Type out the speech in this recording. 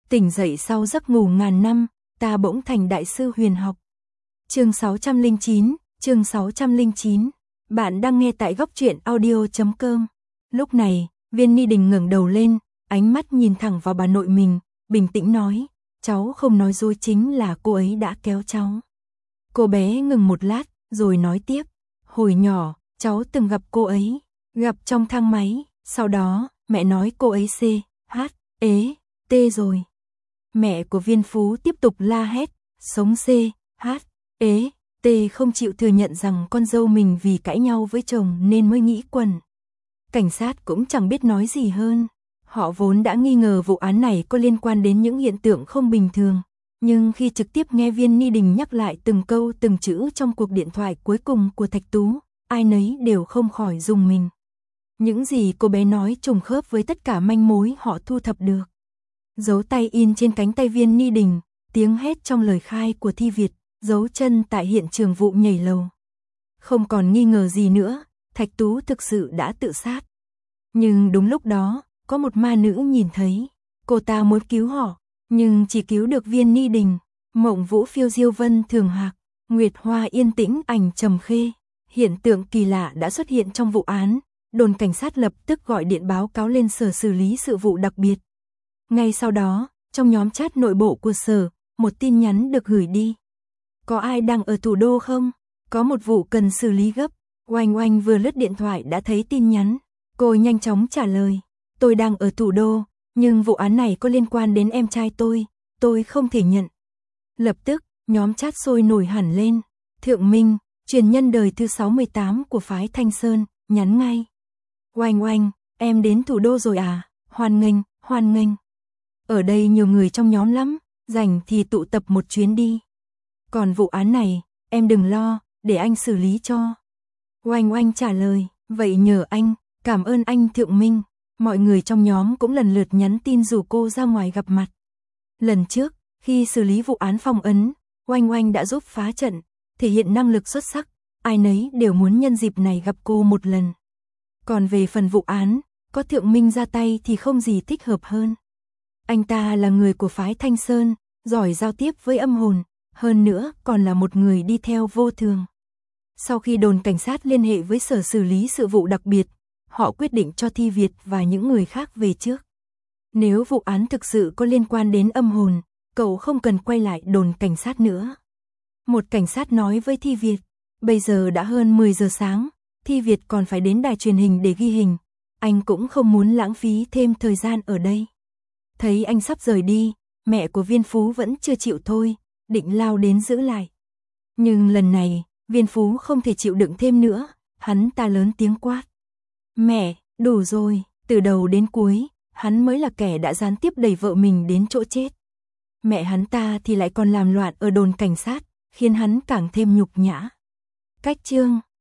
Tỉnh dậy sau giấc ngủ ngàn năm, ta bỗng thành đại sư huyền học. Chương 609. Bạn đang nghe tại góc truyện audio.com. Lúc này, Viên Ni Đình ngẩng đầu lên, ánh mắt nhìn thẳng vào bà nội mình, bình tĩnh nói, cháu không nói dối, chính là cô ấy đã kéo cháu. Cô bé ngừng một lát, rồi nói tiếp, hồi nhỏ, cháu từng gặp cô ấy, gặp trong thang máy, sau đó, mẹ nói cô ấy C, H, ế, T rồi. Mẹ của Viên Phú tiếp tục la hét, sống C, H, ế, T không chịu thừa nhận rằng con dâu mình vì cãi nhau với chồng nên mới nghĩ quẩn. Cảnh sát cũng chẳng biết nói gì hơn. Họ vốn đã nghi ngờ vụ án này có liên quan đến những hiện tượng không bình thường. Nhưng khi trực tiếp nghe Viên Ni Đình nhắc lại từng câu từng chữ trong cuộc điện thoại cuối cùng của Thạch Tú, ai nấy đều không khỏi rùng mình. Những gì cô bé nói trùng khớp với tất cả manh mối họ thu thập được. Dấu tay in trên cánh tay Viên Ni Đình, tiếng hét trong lời khai của Thi Việt, dấu chân tại hiện trường vụ nhảy lầu. Không còn nghi ngờ gì nữa, Thạch Tú thực sự đã tự sát. Nhưng đúng lúc đó, có một ma nữ nhìn thấy, cô ta muốn cứu họ, nhưng chỉ cứu được Viên Ni Đình. Mộng Vũ phiêu diêu vân thường hạc, Nguyệt Hoa yên tĩnh ảnh trầm khê. Hiện tượng kỳ lạ đã xuất hiện trong vụ án, đồn cảnh sát lập tức gọi điện báo cáo lên sở xử lý sự vụ đặc biệt. Ngay sau đó, trong nhóm chat nội bộ của sở, một tin nhắn được gửi đi. Có ai đang ở thủ đô không? Có một vụ cần xử lý gấp. Oanh Oanh vừa lướt điện thoại đã thấy tin nhắn. Cô nhanh chóng trả lời. Tôi đang ở thủ đô, nhưng vụ án này có liên quan đến em trai tôi không thể nhận. Lập tức, nhóm chat sôi nổi hẳn lên. Thượng Minh, truyền nhân đời thứ 68 của phái Thanh Sơn, nhắn ngay. Oanh Oanh, em đến thủ đô rồi à? Hoan nghênh, hoan nghênh. Ở đây nhiều người trong nhóm lắm, rảnh thì tụ tập một chuyến đi. Còn vụ án này, em đừng lo, để anh xử lý cho. Oanh Oanh trả lời, vậy nhờ anh, cảm ơn anh Thượng Minh. Mọi người trong nhóm cũng lần lượt nhắn tin rủ cô ra ngoài gặp mặt. Lần trước, khi xử lý vụ án phong ấn, Oanh Oanh đã giúp phá trận, thể hiện năng lực xuất sắc, ai nấy đều muốn nhân dịp này gặp cô một lần. Còn về phần vụ án, có Thượng Minh ra tay thì không gì thích hợp hơn. Anh ta là người của phái Thanh Sơn, giỏi giao tiếp với âm hồn, hơn nữa còn là một người đi theo vô thường. Sau khi đồn cảnh sát liên hệ với sở xử lý sự vụ đặc biệt, họ quyết định cho Thi Việt và những người khác về trước. Nếu vụ án thực sự có liên quan đến âm hồn, cậu không cần quay lại đồn cảnh sát nữa. Một cảnh sát nói với Thi Việt, bây giờ đã hơn 10 giờ sáng, Thi Việt còn phải đến đài truyền hình để ghi hình, anh cũng không muốn lãng phí thêm thời gian ở đây. Thấy anh sắp rời đi, mẹ của Viên Phú vẫn chưa chịu thôi, định lao đến giữ lại. Nhưng lần này, Viên Phú không thể chịu đựng thêm nữa, hắn ta lớn tiếng quát. Mẹ, đủ rồi, từ đầu đến cuối, hắn mới là kẻ đã gián tiếp đẩy vợ mình đến chỗ chết. Mẹ hắn ta thì lại còn làm loạn ở đồn cảnh sát, khiến hắn càng thêm nhục nhã. Cách chương